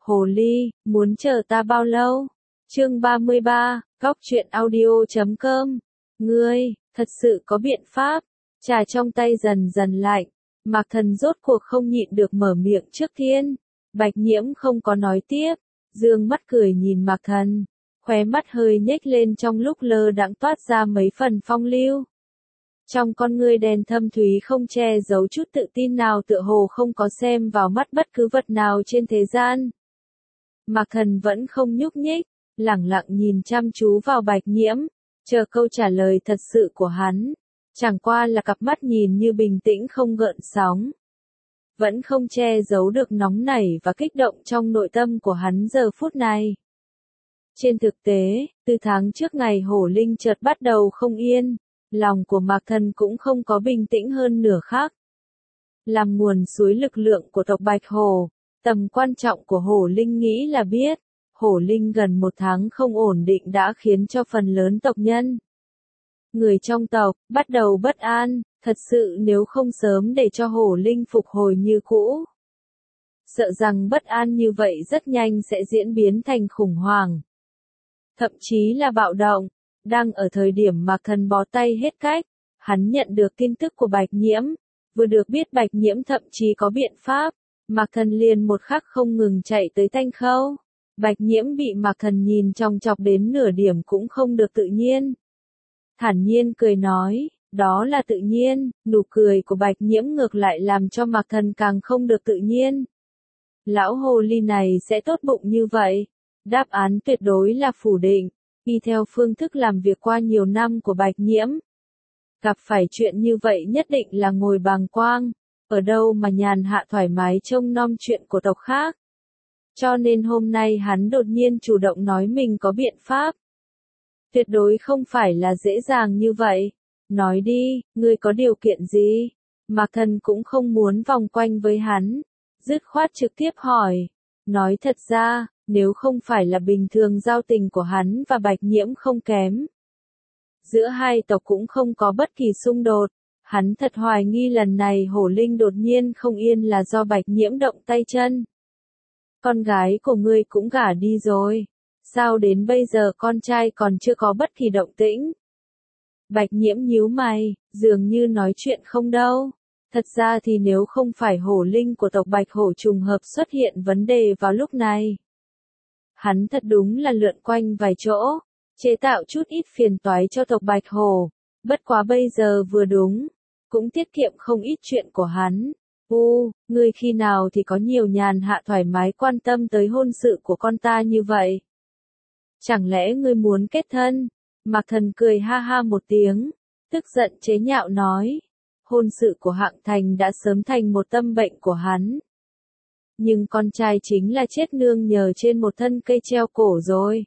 Hồ ly, muốn chờ ta bao lâu? Chương 33, Góc truyện audio.com. Ngươi, thật sự có biện pháp? Trà trong tay dần dần lạnh, Mạc Thần rốt cuộc không nhịn được mở miệng trước tiên. Bạch Nhiễm không có nói tiếp, dương mắt cười nhìn Mạc Thần, khóe mắt hơi nhếch lên trong lúc lơ đãng toát ra mấy phần phong lưu. Trong con ngươi đen thâm thúy không che giấu chút tự tin nào, tựa hồ không có xem vào mắt bất cứ vật nào trên thế gian. Mạc Thần vẫn không nhúc nhích, lẳng lặng nhìn chăm chú vào Bạch Nhiễm, chờ câu trả lời thật sự của hắn. Chẳng qua là cặp mắt nhìn như bình tĩnh không gợn sóng, vẫn không che giấu được nóng nảy và kích động trong nội tâm của hắn giờ phút này. Trên thực tế, từ tháng trước ngày Hổ Linh chợt bắt đầu không yên, lòng của Mạc Thần cũng không có bình tĩnh hơn nửa khác. Làm nguồn suối lực lượng của tộc Bạch Hổ, tầm quan trọng của Hổ Linh nghĩ là biết. Hổ Linh gần 1 tháng không ổn định đã khiến cho phần lớn tộc nhân, người trong tộc, bắt đầu bất an, thật sự nếu không sớm để cho Hổ Linh phục hồi như cũ. Sợ rằng bất an như vậy rất nhanh sẽ diễn biến thành khủng hoảng, thậm chí là bạo động. Đang ở thời điểm Mạc Thần bó tay hết cách, hắn nhận được tin tức của Bạch Nhiễm, vừa được biết Bạch Nhiễm thậm chí có biện pháp, Mạc Thần liền một khắc không ngừng chạy tới Thanh Khâu. Bạch Nhiễm bị Mạc Thần nhìn chòng chọc đến nửa điểm cũng không được tự nhiên. Thản nhiên cười nói, đó là tự nhiên, nụ cười của Bạch Nhiễm ngược lại làm cho Mạc Thần càng không được tự nhiên. Lão hồ ly này sẽ tốt bụng như vậy? Đáp án tuyệt đối là phủ định, y theo phương thức làm việc qua nhiều năm của Bạch Nhiễm. Gặp phải chuyện như vậy nhất định là ngồi bàng quang, ở đâu mà nhàn hạ thoải mái trông nom chuyện của tộc khác. Cho nên hôm nay hắn đột nhiên chủ động nói mình có biện pháp. Tuyệt đối không phải là dễ dàng như vậy. Nói đi, ngươi có điều kiện gì? Mạc Thần cũng không muốn vòng quanh với hắn, dứt khoát trực tiếp hỏi. Nói thật ra, nếu không phải là bình thường giao tình của hắn và Bạch Nhiễm không kém, giữa hai tộc cũng không có bất kỳ xung đột, hắn thật hoài nghi lần này Hổ Linh đột nhiên không yên là do Bạch Nhiễm động tay chân. Con gái của ngươi cũng gả đi rồi, sao đến bây giờ con trai còn chưa có bất kỳ động tĩnh? Bạch Nhiễm nhíu mày, dường như nói chuyện không đâu. Thật ra thì nếu không phải Hổ Linh của tộc Bạch Hổ trùng hợp xuất hiện vấn đề vào lúc này, hắn thật đúng là lượn quanh vài chỗ, chế tạo chút ít phiền toái cho tộc Bạch Hổ. Bất quá bây giờ vừa đúng, cũng tiết kiệm không ít chuyện của hắn. Ngươi khi nào thì có nhiều nhàn hạ thoải mái quan tâm tới hôn sự của con ta như vậy? Chẳng lẽ ngươi muốn kết thân? Mạc Thần cười ha ha một tiếng, tức giận chế nhạo nói. Hôn sự của Hạng Thành đã sớm thành một tâm bệnh của hắn. Nhưng con trai chính là chết nương nhờ trên một thân cây treo cổ rồi.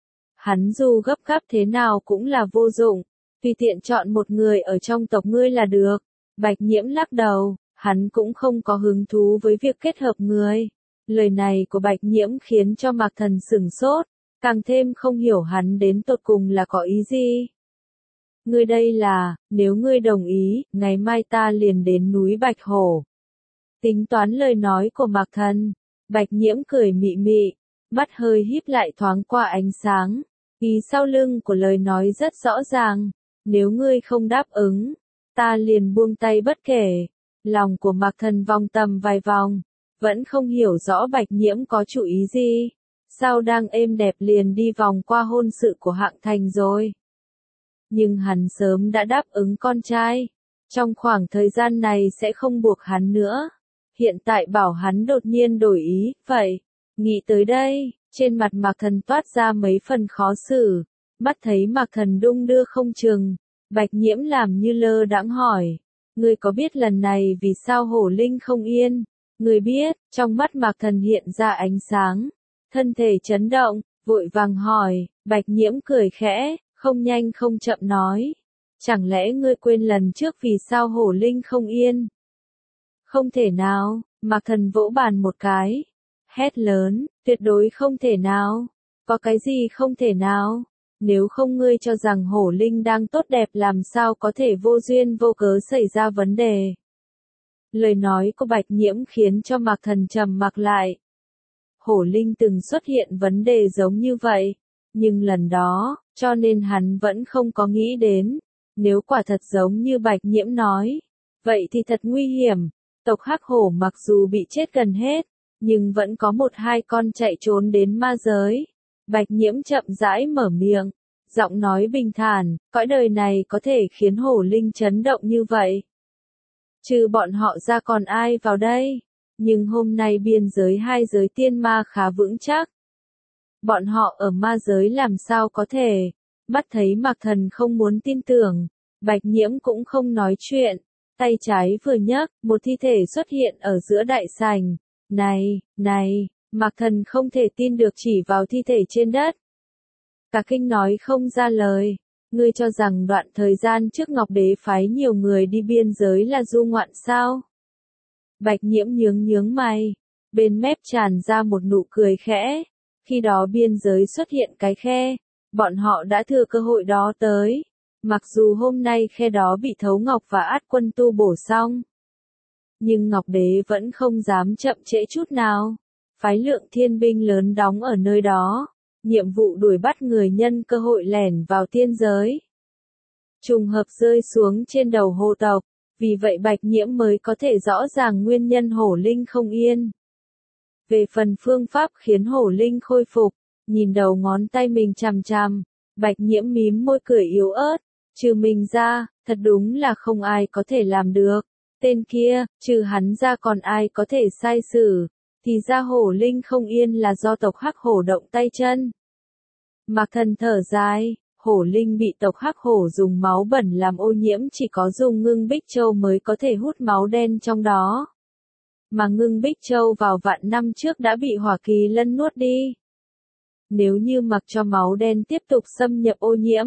Hắn dù gấp gáp thế nào cũng là vô dụng, tùy tiện chọn một người ở trong tộc ngươi là được. Bạch Nhiễm lắc đầu, hắn cũng không có hứng thú với việc kết hợp người. Lời này của Bạch Nhiễm khiến cho Mạc Thần sửng sốt, càng thêm không hiểu hắn đến tột cùng là có ý gì. Ngươi đây là, nếu ngươi đồng ý, ngày mai ta liền đến núi Bạch Hổ. Tính toán lời nói của Mạc Thần, Bạch Nhiễm cười mị mị, mắt hơi híp lại thoáng qua ánh sáng. Ý sau lưng của lời nói rất rõ ràng, nếu ngươi không đáp ứng, ta liền buông tay bất kể. Lòng của Mạc Thần vòng tầm vài vòng, vẫn không hiểu rõ Bạch Nhiễm có chủ ý gì. Sao đang êm đẹp liền đi vòng qua hôn sự của Hạng Thành rồi? Nhưng hắn sớm đã đáp ứng con trai, trong khoảng thời gian này sẽ không buộc hắn nữa. Hiện tại bảo hắn đột nhiên đổi ý, vậy, nghĩ tới đây, trên mặt Mạc Thần toát ra mấy phần khó xử, mắt thấy Mạc Thần đung đưa không chừng, Bạch Nhiễm làm như lơ đãng hỏi, ngươi có biết lần này vì sao Hổ Linh không yên? Ngươi biết, trong mắt Mạc Thần hiện ra ánh sáng, thân thể chấn động, vội vàng hỏi, Bạch Nhiễm cười khẽ, không nhanh không chậm nói, chẳng lẽ ngươi quên lần trước vì sao Hổ Linh không yên? Không thể nào, Mạc Thần vỗ bàn một cái, hét lớn, tuyệt đối không thể nào, có cái gì không thể nào, nếu không ngươi cho rằng Hổ Linh đang tốt đẹp làm sao có thể vô duyên vô cớ xảy ra vấn đề. Lời nói của Bạch Nhiễm khiến cho Mạc Thần trầm mặc lại. Hổ Linh từng xuất hiện vấn đề giống như vậy, nhưng lần đó, cho nên hắn vẫn không có nghĩ đến, nếu quả thật giống như Bạch Nhiễm nói, vậy thì thật nguy hiểm, tộc Hắc Hổ mặc dù bị chết gần hết, nhưng vẫn có một hai con chạy trốn đến ma giới. Bạch Nhiễm chậm rãi mở miệng, giọng nói bình thản, cõi đời này có thể khiến Hổ Linh chấn động như vậy. Trừ bọn họ ra còn ai vào đây? Nhưng hôm nay biên giới hai giới tiên ma khá vững chắc. Bọn họ ở ma giới làm sao có thể? Mắt thấy Mạc Thần không muốn tin tưởng, Bạch Nhiễm cũng không nói chuyện, tay trái vừa nhấc, một thi thể xuất hiện ở giữa đại sảnh. Này, Mạc Thần không thể tin được chỉ vào thi thể trên đất. Cả kinh nói không ra lời, ngươi cho rằng đoạn thời gian trước Ngọc Đế phái nhiều người đi biên giới là du ngoạn sao? Bạch Nhiễm nhướng mày, bên mép tràn ra một nụ cười khẽ, khi đó biên giới xuất hiện cái khe, bọn họ đã thừa cơ hội đó tới, mặc dù hôm nay khe đó bị Thấu Ngọc và Át Quân tu bổ xong. Nhưng Ngọc Đế vẫn không dám chậm trễ chút nào, phái lượng thiên binh lớn đóng ở nơi đó, nhiệm vụ đuổi bắt người nhân cơ hội lẻn vào tiên giới. Trùng hợp rơi xuống trên đầu Hồ tộc, vì vậy Bạch Nhiễm mới có thể rõ ràng nguyên nhân Hổ Linh không yên. Về phần phương pháp khiến Hổ Linh khôi phục, nhìn đầu ngón tay mình chằm chằm, Bạch Nhiễm mím môi cười yếu ớt, trừ mình ra, thật đúng là không ai có thể làm được. Tên kia, trừ hắn ra còn ai có thể sai xử, thì ra Hổ Linh không yên là do tộc Hắc Hổ động tay chân. Mạc Thần thở dài, Hổ Linh bị tộc Hắc Hổ dùng máu bẩn làm ô nhiễm, chỉ có dùng Ngưng Bích Châu mới có thể hút máu đen trong đó. Mà Ngưng Bích Châu vào vạn năm trước đã bị Hỏa Kỳ Lân nuốt đi. Nếu như mặc cho máu đen tiếp tục xâm nhập ô nhiễm,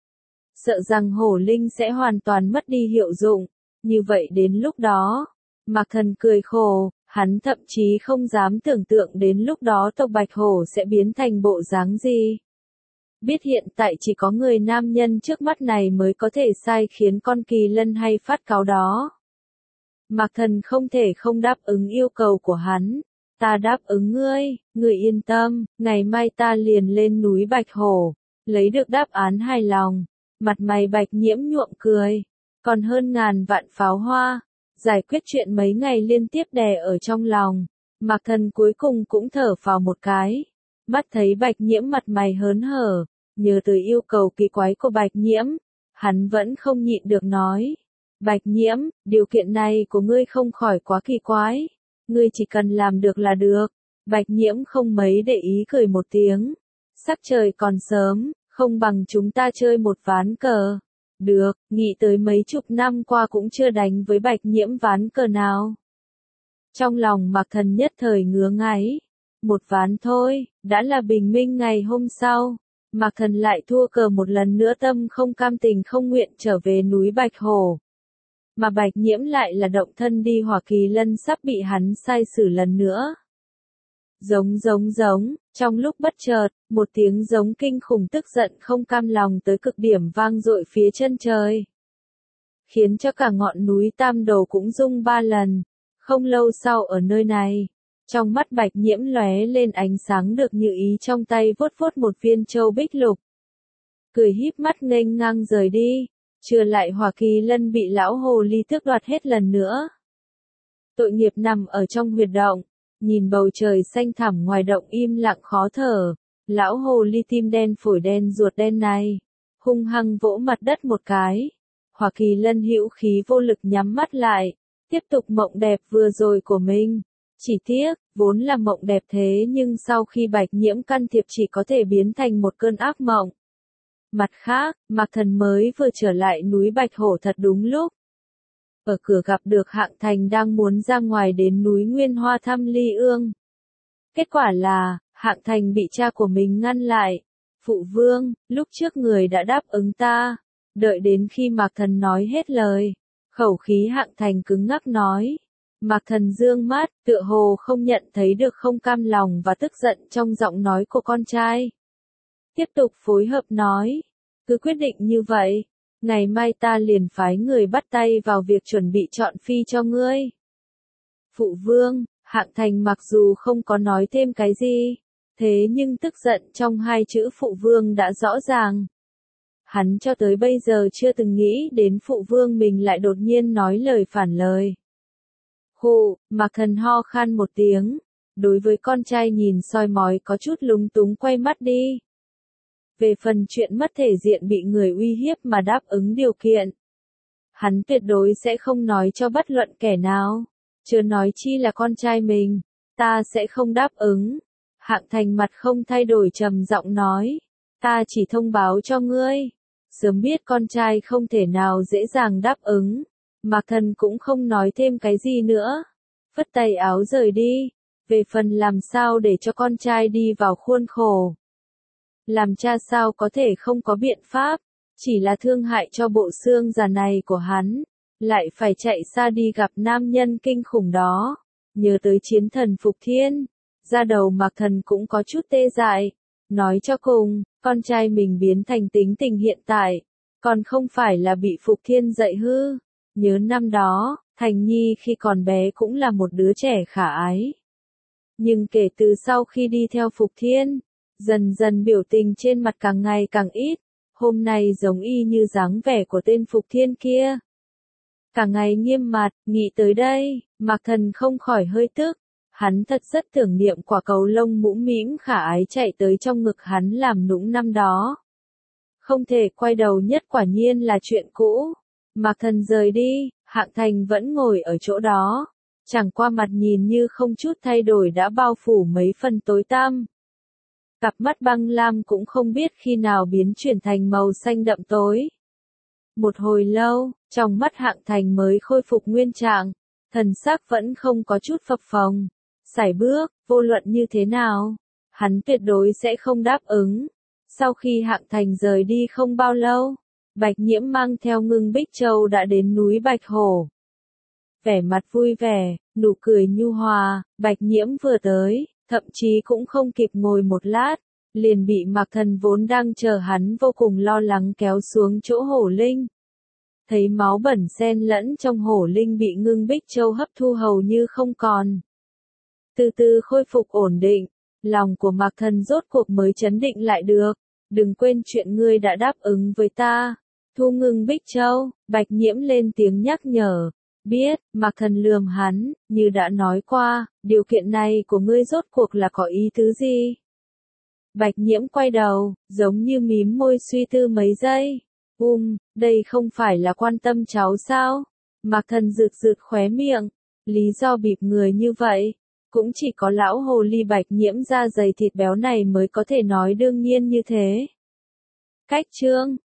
sợ rằng Hổ Linh sẽ hoàn toàn mất đi hiệu dụng. Như vậy đến lúc đó, Mạc Thần cười khổ, hắn thậm chí không dám tưởng tượng đến lúc đó tộc Bạch Hổ sẽ biến thành bộ dáng gì. Biết hiện tại chỉ có người nam nhân trước mắt này mới có thể sai khiến con kỳ lân hay phát cáo đó. Mạc Thần không thể không đáp ứng yêu cầu của hắn. Ta đáp ứng ngươi yên tâm, ngày mai ta liền lên núi Bạch Hổ, lấy được đáp án hài lòng. Mặt mày Bạch Nhiễm nhuộm cười, còn hơn ngàn vạn pháo hoa, giải quyết chuyện mấy ngày liên tiếp đè ở trong lòng. Mạc Thần cuối cùng cũng thở phào một cái, mắt thấy Bạch Nhiễm mặt mày hớn hở, nhớ tới yêu cầu kỳ quái của Bạch Nhiễm, hắn vẫn không nhịn được nói. Bạch Nhiễm, điều kiện này của ngươi không khỏi quá kỳ quái, ngươi chỉ cần làm được là được. Bạch Nhiễm không mấy để ý cười một tiếng, sắc trời còn sớm, không bằng chúng ta chơi một ván cờ. Được, nghĩ tới mấy chục năm qua cũng chưa đánh với Bạch Nhiễm ván cờ nào. Trong lòng Mạc Thần nhất thời ngứa ngáy, một ván thôi, đã là bình minh ngày hôm sau. Mạc Thần lại thua cờ một lần nữa, tâm không cam tình không nguyện trở về núi Bạch Hổ. Mà Bạch Nhiễm lại là động thân đi Hỏa Kỳ Lân sắp bị hắn sai xử lần nữa. Giống, trong lúc bất chợt, một tiếng giống kinh khủng tức giận không cam lòng tới cực điểm vang dội phía chân trời. Khiến cho cả ngọn núi Tam Đồ cũng rung 3 lần. Không lâu sau ở nơi này, trong mắt Bạch Nhiễm lóe lên ánh sáng được như ý, trong tay vuốt một viên châu bích lục. Cười híp mắt nghênh ngang rời đi, chưa lại Hỏa Kỳ Lân bị lão hồ ly tước đoạt hết lần nữa. Tội nghiệp nằm ở trong huyệt động, nhìn bầu trời xanh thẳm ngoài động im lặng khó thở, lão hồ ly tim đen phổi đen ruột đen này, hung hăng vỗ mặt đất một cái. Hỏa Kỳ Lân hữu khí vô lực nhắm mắt lại, tiếp tục mộng đẹp vừa rồi của mình. Chỉ tiếc, vốn là mộng đẹp thế nhưng sau khi Bạch Nhiễm can thiệp chỉ có thể biến thành một cơn ác mộng. Mặt khác, Mạc Thần mới vừa trở lại núi Bạch Hổ thật đúng lúc. Ở cửa gặp được Hạng Thành đang muốn ra ngoài đến núi Nguyên Hoa thăm Ly Ương. Kết quả là, Hạng Thành bị cha của mình ngăn lại. Phụ vương, lúc trước người đã đáp ứng ta. Đợi đến khi Mạc Thần nói hết lời, khẩu khí Hạng Thành cứng ngắc nói. Mạc Thần dương mắt, tựa hồ không nhận thấy được không cam lòng và tức giận trong giọng nói của con trai. Tiếp tục phối hợp nói, cứ quyết định như vậy, ngày mai ta liền phái người bắt tay vào việc chuẩn bị chọn phi cho ngươi. Phụ vương, Hạng Thành mặc dù không có nói thêm cái gì, thế nhưng tức giận trong hai chữ phụ vương đã rõ ràng. Hắn cho tới bây giờ chưa từng nghĩ đến phụ vương mình lại đột nhiên nói lời phản lời. Hù, Mạc Thần ho khan một tiếng, đối với con trai nhìn soi mói có chút lúng túng quay mắt đi. Về phần chuyện mất thể diện bị người uy hiếp mà đáp ứng điều kiện, hắn tuyệt đối sẽ không nói cho bất luận kẻ nào, chưa nói chi là con trai mình, ta sẽ không đáp ứng. Hạng Thành mặt không thay đổi trầm giọng nói, ta chỉ thông báo cho ngươi, sớm biết con trai không thể nào dễ dàng đáp ứng. Mạc Thần cũng không nói thêm cái gì nữa, phất tay áo rời đi. Về phần làm sao để cho con trai đi vào khuôn khổ, làm cha sao có thể không có biện pháp, chỉ là thương hại cho bộ xương già này của hắn, lại phải chạy xa đi gặp nam nhân kinh khủng đó. Nhớ tới chiến thần Phục Thiên, da đầu Mạc Thần cũng có chút tê dại. Nói cho cùng, con trai mình biến thành tính tình hiện tại, còn không phải là bị Phục Thiên dạy hư. Nhớ năm đó, Thành Nhi khi còn bé cũng là một đứa trẻ khả ái. Nhưng kể từ sau khi đi theo Phục Thiên, dần dần biểu tình trên mặt càng ngày càng ít, hôm nay giống y như dáng vẻ của tên Phục Thiên kia. Cả ngày nghiêm mặt, nghĩ tới đây, Mạc Thần không khỏi hơi tức, hắn thật rất tưởng niệm quả cầu lông mũm mĩm khả ái chạy tới trong ngực hắn làm nũng năm đó. Không thể quay đầu nhất quả nhiên là chuyện cũ. Mạc Thần rời đi, Hạng Thành vẫn ngồi ở chỗ đó, chẳng qua mặt nhìn như không chút thay đổi đã bao phủ mấy phần tối tăm. Cặp mắt băng lam cũng không biết khi nào biến chuyển thành màu xanh đậm tối. Một hồi lâu, trong mắt Hạng Thành mới khôi phục nguyên trạng, thần sắc vẫn không có chút phập phồng. Sải bước, vô luận như thế nào, hắn tuyệt đối sẽ không đáp ứng. Sau khi Hạng Thành rời đi không bao lâu, Bạch Nhiễm mang theo Ngưng Bích Châu đã đến núi Bạch Hổ. Vẻ mặt vui vẻ, nụ cười nhu hòa, Bạch Nhiễm vừa tới, thậm chí cũng không kịp ngồi một lát, liền bị Mạc Thần vốn đang chờ hắn vô cùng lo lắng kéo xuống chỗ hổ linh. Thấy máu bẩn xen lẫn trong hổ linh bị Ngưng Bích Châu hấp thu hầu như không còn. Từ từ khôi phục ổn định, lòng của Mạc Thần rốt cuộc mới trấn định lại được. Đừng quên chuyện ngươi đã đáp ứng với ta. Thu Ngưng Bích Châu, Bạch Nhiễm lên tiếng nhắc nhở. Biết, Mạc Thần lườm hắn, như đã nói qua, điều kiện này của ngươi rốt cuộc là có ý tứ gì? Bạch Nhiễm quay đầu, giống như mím môi suy tư mấy giây. Đây không phải là quan tâm cháu sao? Mạc Thần rực rực khóe miệng. Lý do bịp người như vậy, cũng chỉ có lão hồ ly Bạch Nhiễm da dày thịt béo này mới có thể nói đương nhiên như thế. Cách chương